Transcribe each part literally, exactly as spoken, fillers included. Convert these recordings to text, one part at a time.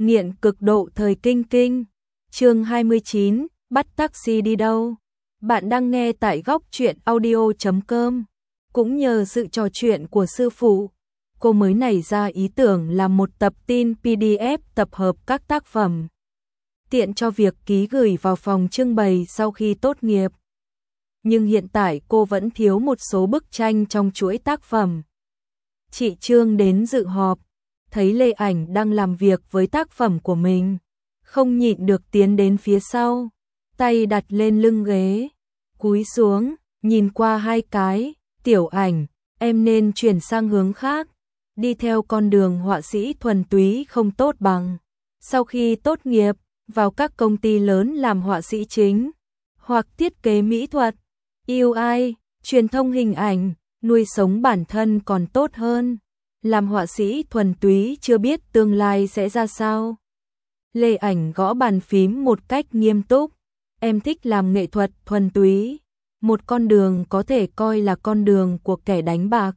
Nghiện cực độ thời kinh kinh. Chương hai mươi chín, bắt taxi đi đâu? Bạn đang nghe tại góc truyện audio chấm com. Cũng nhờ sự trò chuyện của sư phụ, cô mới nảy ra ý tưởng làm một tập tin pê đê ép tập hợp các tác phẩm, tiện cho việc ký gửi vào phòng trưng bày sau khi tốt nghiệp. Nhưng hiện tại cô vẫn thiếu một số bức tranh trong chuỗi tác phẩm. Chị Trương đến dự họp, thấy Lê Ảnh đang làm việc với tác phẩm của mình, không nhịn được tiến đến phía sau, tay đặt lên lưng ghế, cúi xuống, nhìn qua hai cái, Tiểu Ảnh, em nên chuyển sang hướng khác, đi theo con đường họa sĩ thuần túy không tốt bằng. Sau khi tốt nghiệp, vào các công ty lớn làm họa sĩ chính, hoặc thiết kế mỹ thuật, u i, truyền thông hình ảnh, nuôi sống bản thân còn tốt hơn. Làm họa sĩ thuần túy chưa biết tương lai sẽ ra sao. Lê Ảnh gõ bàn phím một cách nghiêm túc. Em thích làm nghệ thuật thuần túy. Một con đường có thể coi là con đường của kẻ đánh bạc.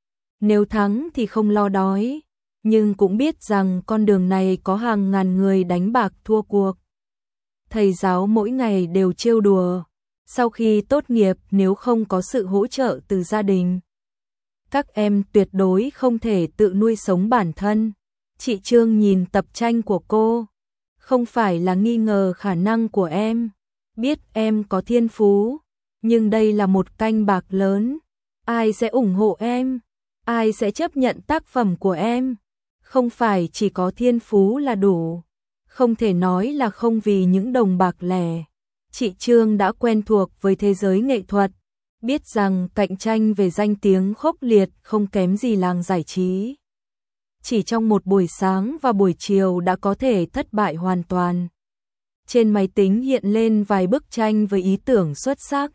Nếu thắng thì không lo đói, nhưng cũng biết rằng con đường này có hàng ngàn người đánh bạc thua cuộc. Thầy giáo mỗi ngày đều trêu đùa. Sau khi tốt nghiệp, nếu không có sự hỗ trợ từ gia đình, các em tuyệt đối không thể tự nuôi sống bản thân. Chị Trương nhìn tập tranh của cô, không phải là nghi ngờ khả năng của em, biết em có thiên phú, nhưng đây là một canh bạc lớn. Ai sẽ ủng hộ em? Ai sẽ chấp nhận tác phẩm của em? Không phải chỉ có thiên phú là đủ, không thể nói là không vì những đồng bạc lẻ. Chị Trương đã quen thuộc với thế giới nghệ thuật, biết rằng cạnh tranh về danh tiếng khốc liệt không kém gì làng giải trí. Chỉ trong một buổi sáng và buổi chiều đã có thể thất bại hoàn toàn. Trên máy tính hiện lên vài bức tranh với ý tưởng xuất sắc.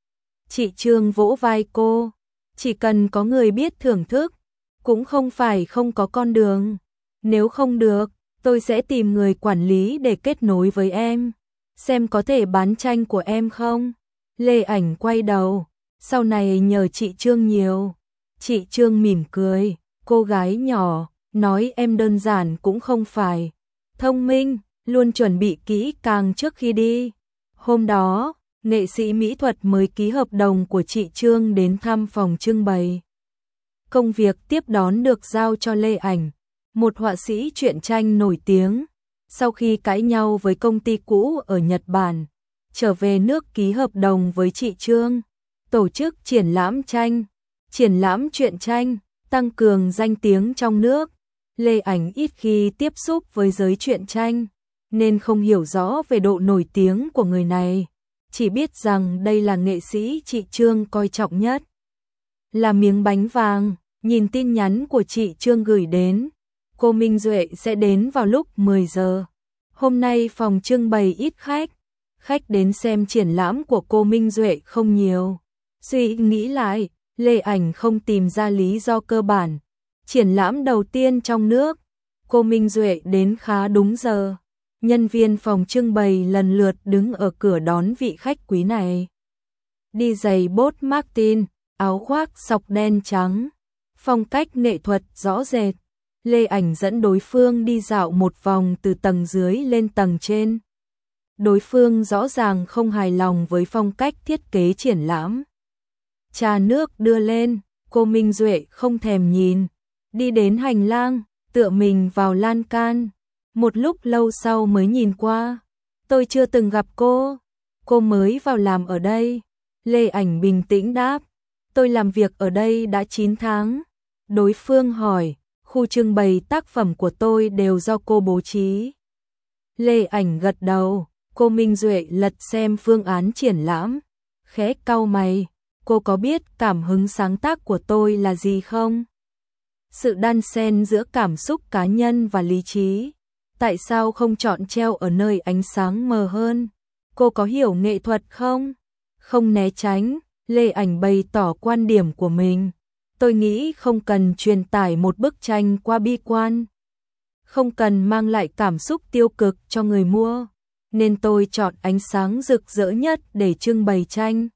Chị Trương vỗ vai cô, chỉ cần có người biết thưởng thức, cũng không phải không có con đường. Nếu không được, tôi sẽ tìm người quản lý để kết nối với em, xem có thể bán tranh của em không. Lê Ảnh quay đầu, sau này nhờ chị Trương nhiều. Chị Trương mỉm cười, cô gái nhỏ, nói em đơn giản cũng không phải. Thông minh, luôn chuẩn bị kỹ càng trước khi đi. Hôm đó, nghệ sĩ mỹ thuật mới ký hợp đồng của chị Trương đến thăm phòng trưng bày. Công việc tiếp đón được giao cho Lê Ảnh, một họa sĩ truyện tranh nổi tiếng. Sau khi cãi nhau với công ty cũ ở Nhật Bản, trở về nước ký hợp đồng với chị Trương, tổ chức triển lãm tranh, triển lãm truyện tranh, tăng cường danh tiếng trong nước. Lê Ảnh ít khi tiếp xúc với giới truyện tranh, nên không hiểu rõ về độ nổi tiếng của người này, chỉ biết rằng đây là nghệ sĩ chị Trương coi trọng nhất. Là miếng bánh vàng, nhìn tin nhắn của chị Trương gửi đến, cô Minh Duệ sẽ đến vào lúc mười giờ. Hôm nay phòng trưng bày ít khách, khách đến xem triển lãm của cô Minh Duệ không nhiều. Suy nghĩ lại, Lê Ảnh không tìm ra lý do cơ bản. Triển lãm đầu tiên trong nước, cô Minh Duệ đến khá đúng giờ. Nhân viên phòng trưng bày lần lượt đứng ở cửa đón vị khách quý này. Đi giày bốt Martin, áo khoác sọc đen trắng, phong cách nghệ thuật rõ rệt. Lê Ảnh dẫn đối phương đi dạo một vòng từ tầng dưới lên tầng trên. Đối phương rõ ràng không hài lòng với phong cách thiết kế triển lãm. Trà nước đưa lên, cô Minh Duệ không thèm nhìn, đi đến hành lang, tựa mình vào lan can. Một lúc lâu sau mới nhìn qua. Tôi chưa từng gặp cô. Cô mới vào làm ở đây. Lê Ảnh bình tĩnh đáp. Tôi làm việc ở đây đã chín tháng. Đối phương hỏi, khu trưng bày tác phẩm của tôi đều do cô bố trí. Lê Ảnh gật đầu, cô Minh Duệ lật xem phương án triển lãm, khẽ cau mày, cô có biết cảm hứng sáng tác của tôi là gì không? Sự đan xen giữa cảm xúc cá nhân và lý trí. Tại sao không chọn treo ở nơi ánh sáng mờ hơn? Cô có hiểu nghệ thuật không? Không né tránh, Lê Ảnh bày tỏ quan điểm của mình. Tôi nghĩ không cần truyền tải một bức tranh qua bi quan, không cần mang lại cảm xúc tiêu cực cho người mua, nên tôi chọn ánh sáng rực rỡ nhất để trưng bày tranh.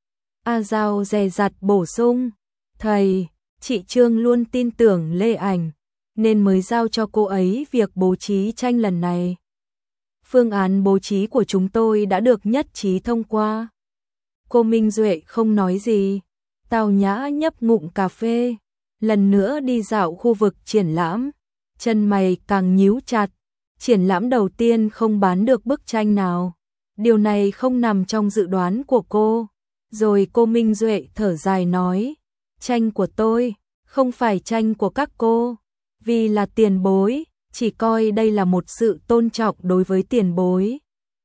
A Giao dè dặt bổ sung, thầy, chị Trương luôn tin tưởng Lê Ảnh, nên mới giao cho cô ấy việc bố trí tranh lần này. Phương án bố trí của chúng tôi đã được nhất trí thông qua. Cô Minh Duệ không nói gì. Tào Nhã nhấp ngụm cà phê, lần nữa đi dạo khu vực triển lãm, chân mày càng nhíu chặt. Triển lãm đầu tiên không bán được bức tranh nào. Điều này không nằm trong dự đoán của cô. Rồi cô Minh Duệ thở dài nói, tranh của tôi, không phải tranh của các cô. Vì là tiền bối, chỉ coi đây là một sự tôn trọng đối với tiền bối.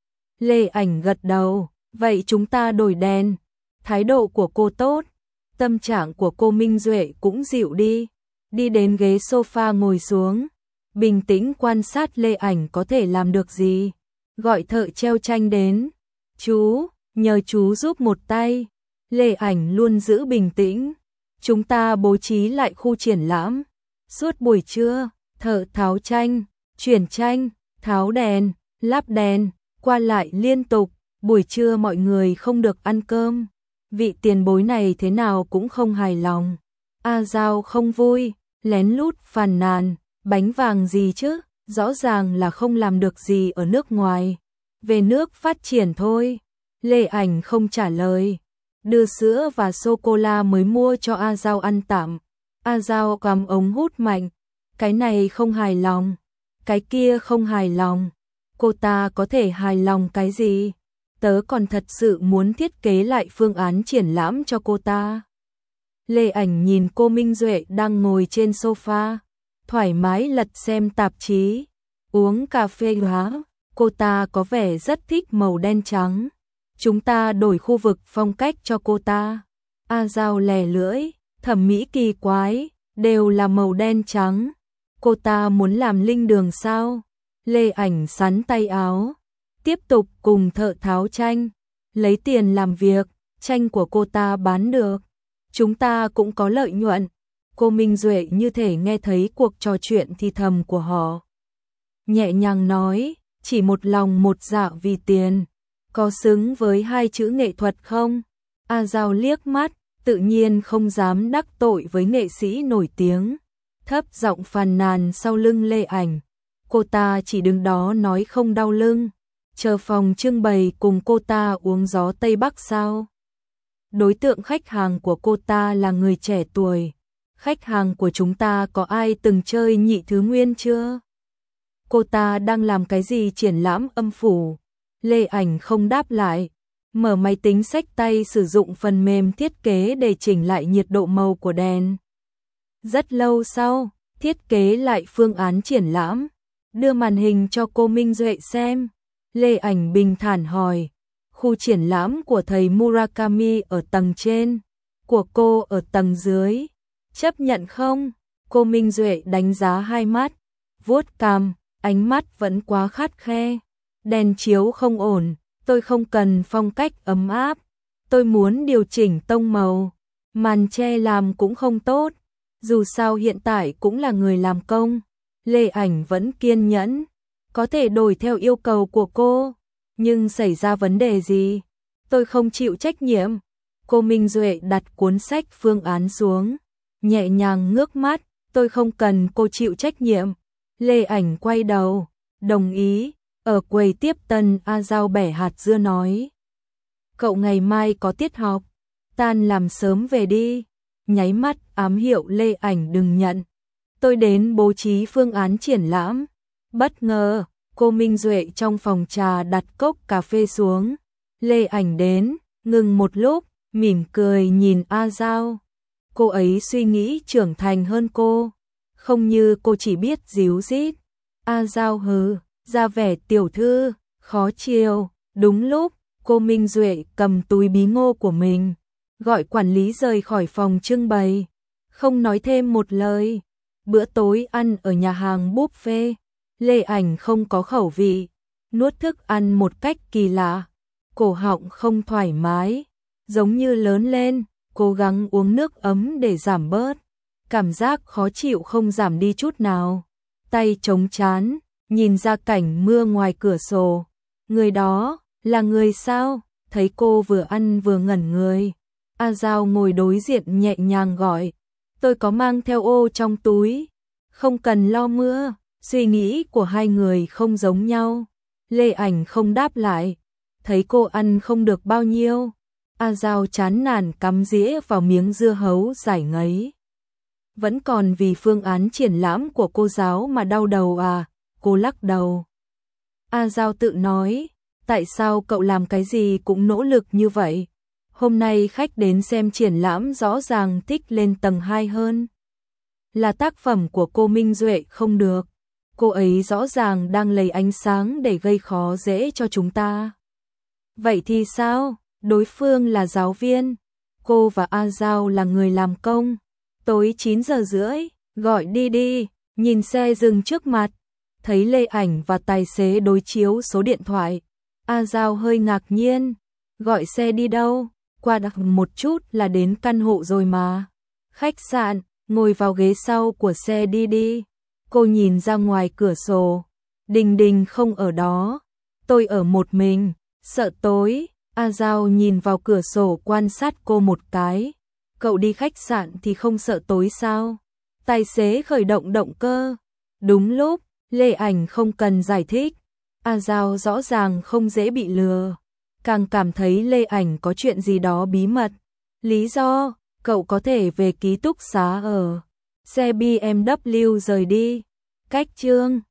Lê Ảnh gật đầu, vậy chúng ta đổi đèn. Thái độ của cô tốt, tâm trạng của cô Minh Duệ cũng dịu đi. Đi đến ghế sofa ngồi xuống, bình tĩnh quan sát Lê Ảnh có thể làm được gì. Gọi thợ treo tranh đến. Chú, nhờ chú giúp một tay. Lê Ảnh luôn giữ bình tĩnh. Chúng ta bố trí lại khu triển lãm. Suốt buổi trưa, thợ tháo tranh, chuyển tranh, tháo đèn, lắp đèn, qua lại liên tục. Buổi trưa mọi người không được ăn cơm. Vị tiền bối này thế nào cũng không hài lòng. A Giao không vui, lén lút phàn nàn, bánh vàng gì chứ, rõ ràng là không làm được gì ở nước ngoài. Về nước phát triển thôi. Lê Ảnh không trả lời. Đưa sữa và sô-cô-la mới mua cho A Giao ăn tạm. A Giao cầm ống hút mạnh. Cái này không hài lòng, cái kia không hài lòng. Cô ta có thể hài lòng cái gì? Tớ còn thật sự muốn thiết kế lại phương án triển lãm cho cô ta. Lê Ảnh nhìn cô Minh Duệ đang ngồi trên sofa, thoải mái lật xem tạp chí, uống cà phê hóa. Cô ta có vẻ rất thích màu đen trắng. Chúng ta đổi khu vực phong cách cho cô ta. A Giao lè lưỡi, thẩm mỹ kỳ quái, đều là màu đen trắng. Cô ta muốn làm linh đường sao? Lê Ảnh sắn tay áo, tiếp tục cùng thợ tháo tranh, lấy tiền làm việc, tranh của cô ta bán được, chúng ta cũng có lợi nhuận. Cô Minh Duệ như thể nghe thấy cuộc trò chuyện thì thầm của họ. Nhẹ nhàng nói, chỉ một lòng một dạ vì tiền, có xứng với hai chữ nghệ thuật không? A Giao liếc mắt, tự nhiên không dám đắc tội với nghệ sĩ nổi tiếng. Thấp giọng phàn nàn sau lưng Lê Ảnh. Cô ta chỉ đứng đó nói không đau lưng. Chờ phòng trưng bày cùng cô ta uống gió Tây Bắc sao? Đối tượng khách hàng của cô ta là người trẻ tuổi. Khách hàng của chúng ta có ai từng chơi Nhị Thứ Nguyên chưa? Cô ta đang làm cái gì triển lãm âm phủ? Lê Ảnh không đáp lại. Mở máy tính xách tay sử dụng phần mềm thiết kế để chỉnh lại nhiệt độ màu của đèn. Rất lâu sau, thiết kế lại phương án triển lãm, đưa màn hình cho cô Minh Duệ xem. Lê Ảnh bình thản hỏi, khu triển lãm của thầy Murakami ở tầng trên, của cô ở tầng dưới, chấp nhận không? Cô Minh Duệ đánh giá hai mắt, vuốt cằm, ánh mắt vẫn quá khắt khe. Đèn chiếu không ổn, tôi không cần phong cách ấm áp, tôi muốn điều chỉnh tông màu. Màn che làm cũng không tốt, dù sao hiện tại cũng là người làm công. Lê Ảnh vẫn kiên nhẫn, có thể đổi theo yêu cầu của cô, nhưng xảy ra vấn đề gì, tôi không chịu trách nhiệm. Cô Minh Duệ đặt cuốn sách phương án xuống, nhẹ nhàng ngước mắt, tôi không cần cô chịu trách nhiệm. Lê Ảnh quay đầu, đồng ý. Ở quầy tiếp tân, A Giao bẻ hạt dưa nói, cậu ngày mai có tiết học, tan làm sớm về đi. Nháy mắt ám hiệu Lê Ảnh đừng nhận. Tôi đến bố trí phương án triển lãm. Bất ngờ, cô Minh Duệ trong phòng trà đặt cốc cà phê xuống. Lê Ảnh đến, ngừng một lúc, mỉm cười nhìn A Giao. Cô ấy suy nghĩ trưởng thành hơn cô, không như cô chỉ biết díu dít. A Giao hừ, ra vẻ tiểu thư, khó chiều. Đúng lúc, cô Minh Duệ cầm túi bí ngô của mình, gọi quản lý rời khỏi phòng trưng bày, không nói thêm một lời. Bữa tối ăn ở nhà hàng buffet, Lê Ảnh không có khẩu vị, nuốt thức ăn một cách kỳ lạ, cổ họng không thoải mái, giống như lớn lên, cố gắng uống nước ấm để giảm bớt. Cảm giác khó chịu không giảm đi chút nào, tay chống trán, nhìn ra cảnh mưa ngoài cửa sổ. Người đó, là người sao? Thấy cô vừa ăn vừa ngẩn người. A Giao ngồi đối diện nhẹ nhàng gọi, tôi có mang theo ô trong túi. Không cần lo mưa, suy nghĩ của hai người không giống nhau. Lê Ảnh không đáp lại, thấy cô ăn không được bao nhiêu. A Giao chán nản cắm dĩa vào miếng dưa hấu giải ngấy. Vẫn còn vì phương án triển lãm của cô giáo mà đau đầu à? Cô lắc đầu. A Giao tự nói, tại sao cậu làm cái gì cũng nỗ lực như vậy? Hôm nay khách đến xem triển lãm rõ ràng thích lên tầng hai hơn. Là tác phẩm của cô Minh Duệ không được. Cô ấy rõ ràng đang lấy ánh sáng để gây khó dễ cho chúng ta. Vậy thì sao? Đối phương là giáo viên, cô và A Giao là người làm công. Tối chín giờ rưỡi, gọi đi đi, nhìn xe dừng trước mặt. Thấy Lê Ảnh và tài xế đối chiếu số điện thoại. A Giao hơi ngạc nhiên, gọi xe đi đâu? Qua đặt một chút là đến căn hộ rồi mà. Khách sạn, ngồi vào ghế sau của xe đi đi. Cô nhìn ra ngoài cửa sổ. Đình Đình không ở đó. Tôi ở một mình, sợ tối. A Giao nhìn vào cửa sổ quan sát cô một cái. Cậu đi khách sạn thì không sợ tối sao? Tài xế khởi động động cơ. Đúng lúc, Lê Ảnh không cần giải thích. A Giao rõ ràng không dễ bị lừa. Càng cảm thấy Lê Ảnh có chuyện gì đó bí mật. Lý do, cậu có thể về ký túc xá ở. Xe bê em vê rời đi. Cách chương